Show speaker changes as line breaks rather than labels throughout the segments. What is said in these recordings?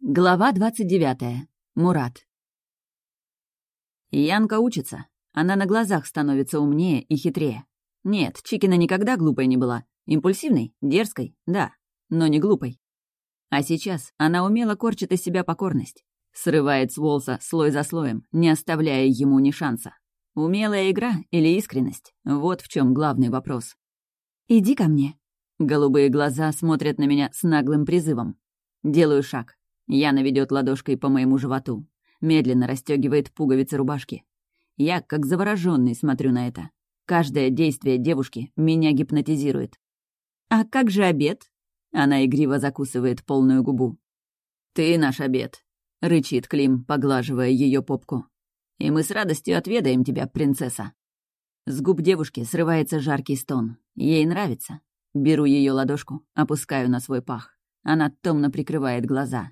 Глава 29. Мурат. Янка учится. Она на глазах становится умнее и хитрее. Нет, Чикина никогда глупой не была. Импульсивной, дерзкой, да, но не глупой. А сейчас она умело корчит из себя покорность. Срывает с Волса слой за слоем, не оставляя ему ни шанса. Умелая игра или искренность? Вот в чем главный вопрос. «Иди ко мне». Голубые глаза смотрят на меня с наглым призывом. Делаю шаг. Яна ведет ладошкой по моему животу. Медленно расстегивает пуговицы рубашки. Я, как заворожённый, смотрю на это. Каждое действие девушки меня гипнотизирует. «А как же обед?» Она игриво закусывает полную губу. «Ты наш обед», — рычит Клим, поглаживая ее попку. «И мы с радостью отведаем тебя, принцесса». С губ девушки срывается жаркий стон. Ей нравится. Беру ее ладошку, опускаю на свой пах. Она томно прикрывает глаза.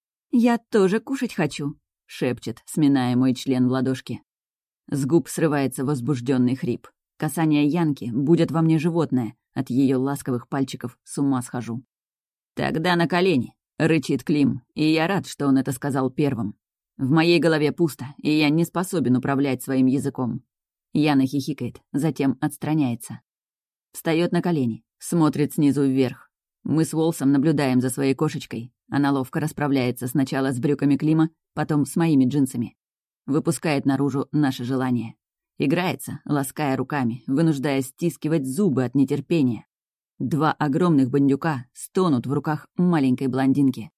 «Я тоже кушать хочу», — шепчет, сминая мой член в ладошке. С губ срывается возбужденный хрип. Касание Янки будет во мне животное. От ее ласковых пальчиков с ума схожу. «Тогда на колени», — рычит Клим, и я рад, что он это сказал первым. В моей голове пусто, и я не способен управлять своим языком. Яна хихикает, затем отстраняется. Встает на колени, смотрит снизу вверх. Мы с Волсом наблюдаем за своей кошечкой. Она ловко расправляется сначала с брюками Клима, потом с моими джинсами. Выпускает наружу наше желание. Играется, лаская руками, вынуждая стискивать зубы от нетерпения. Два огромных бандюка стонут в руках маленькой блондинки.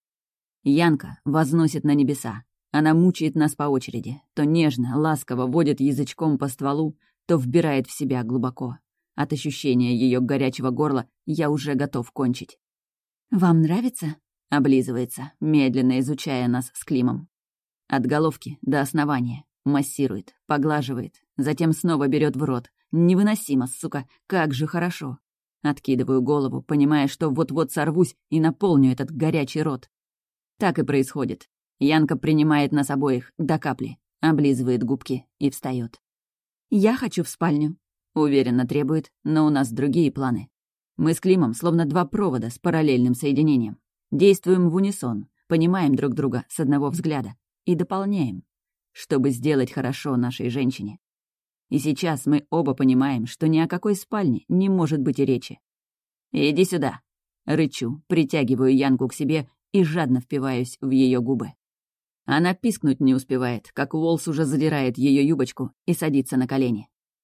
Янка возносит на небеса. Она мучает нас по очереди. То нежно, ласково водит язычком по стволу, то вбирает в себя глубоко. От ощущения ее горячего горла я уже готов кончить. «Вам нравится?» — облизывается, медленно изучая нас с Климом. От головки до основания. Массирует, поглаживает, затем снова берет в рот. Невыносимо, сука, как же хорошо. Откидываю голову, понимая, что вот-вот сорвусь и наполню этот горячий рот. Так и происходит. Янка принимает нас обоих до капли, облизывает губки и встает. «Я хочу в спальню», — уверенно требует, но у нас другие планы. Мы с Климом словно два провода с параллельным соединением. Действуем в унисон, понимаем друг друга с одного взгляда и дополняем, чтобы сделать хорошо нашей женщине. И сейчас мы оба понимаем, что ни о какой спальне не может быть и речи. «Иди сюда», — рычу, притягиваю Янку к себе и жадно впиваюсь в ее губы. Она пискнуть не успевает, как Уолс уже задирает ее юбочку и садится на колени.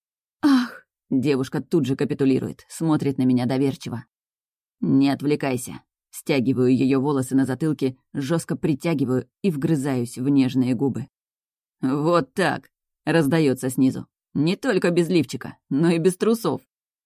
«Ах!» — девушка тут же капитулирует, смотрит на меня доверчиво. «Не отвлекайся». Стягиваю ее волосы на затылке, жестко притягиваю и вгрызаюсь в нежные губы. «Вот так!» — раздается снизу. «Не только без лифчика, но и без трусов».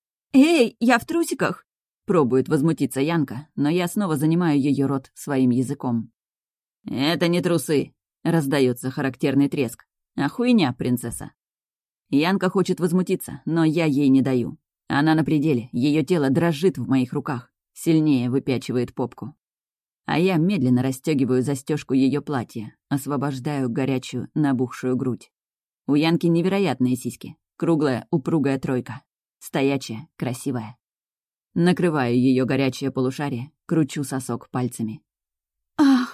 «Эй, я в трусиках!» — пробует возмутиться Янка, но я снова занимаю ее рот своим языком. «Это не трусы!» — раздается характерный треск. «А хуйня, принцесса!» Янка хочет возмутиться, но я ей не даю. Она на пределе, ее тело дрожит в моих руках, сильнее выпячивает попку. А я медленно расстегиваю застежку ее платья, освобождаю горячую, набухшую грудь. У Янки невероятные сиськи, круглая, упругая тройка, стоячая, красивая. Накрываю ее горячее полушарие, кручу сосок пальцами. «Ах,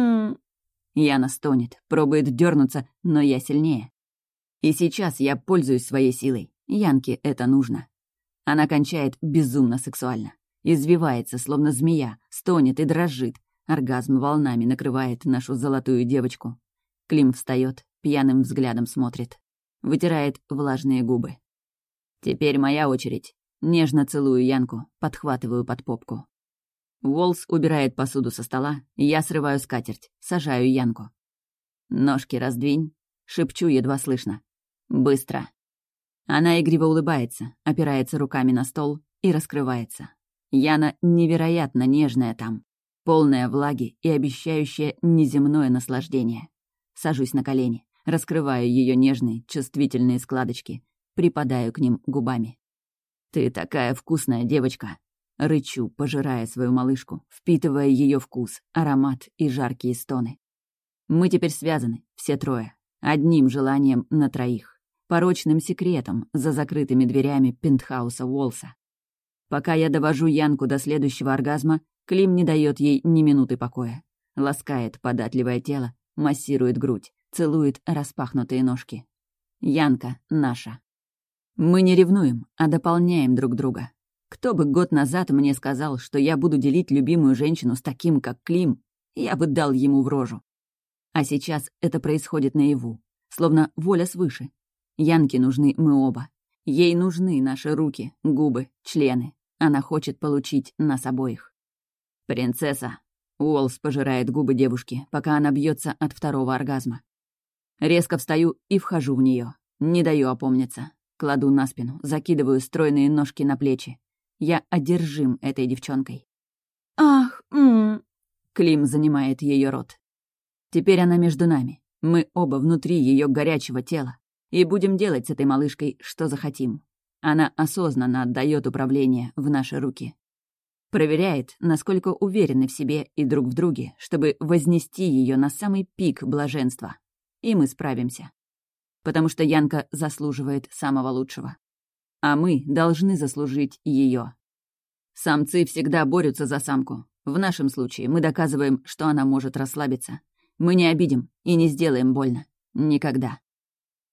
Яна стонет, пробует дернуться, но я сильнее. И сейчас я пользуюсь своей силой. Янке это нужно. Она кончает безумно сексуально. Извивается, словно змея, стонет и дрожит. Оргазм волнами накрывает нашу золотую девочку. Клим встает, пьяным взглядом смотрит. Вытирает влажные губы. Теперь моя очередь. Нежно целую Янку, подхватываю под попку. Уолс убирает посуду со стола, я срываю скатерть, сажаю Янку. «Ножки раздвинь», — шепчу едва слышно. «Быстро». Она игриво улыбается, опирается руками на стол и раскрывается. Яна невероятно нежная там, полная влаги и обещающая неземное наслаждение. Сажусь на колени, раскрываю ее нежные, чувствительные складочки, припадаю к ним губами. «Ты такая вкусная девочка!» Рычу, пожирая свою малышку, впитывая ее вкус, аромат и жаркие стоны. Мы теперь связаны, все трое, одним желанием на троих, порочным секретом за закрытыми дверями пентхауса Уолса. Пока я довожу Янку до следующего оргазма, Клим не дает ей ни минуты покоя. ласкает податливое тело, массирует грудь, целует распахнутые ножки. Янка наша. Мы не ревнуем, а дополняем друг друга. Кто бы год назад мне сказал, что я буду делить любимую женщину с таким, как Клим, я бы дал ему в рожу. А сейчас это происходит наяву, словно воля свыше. Янке нужны мы оба. Ей нужны наши руки, губы, члены. Она хочет получить нас обоих. «Принцесса!» Уолс пожирает губы девушки, пока она бьется от второго оргазма. Резко встаю и вхожу в нее. Не даю опомниться. Кладу на спину, закидываю стройные ножки на плечи. Я одержим этой девчонкой. «Ах, Клим занимает ее рот. Теперь она между нами. Мы оба внутри ее горячего тела. И будем делать с этой малышкой, что захотим. Она осознанно отдает управление в наши руки. Проверяет, насколько уверены в себе и друг в друге, чтобы вознести ее на самый пик блаженства. И мы справимся. Потому что Янка заслуживает самого лучшего. А мы должны заслужить ее. Самцы всегда борются за самку. В нашем случае мы доказываем, что она может расслабиться. Мы не обидим и не сделаем больно. Никогда.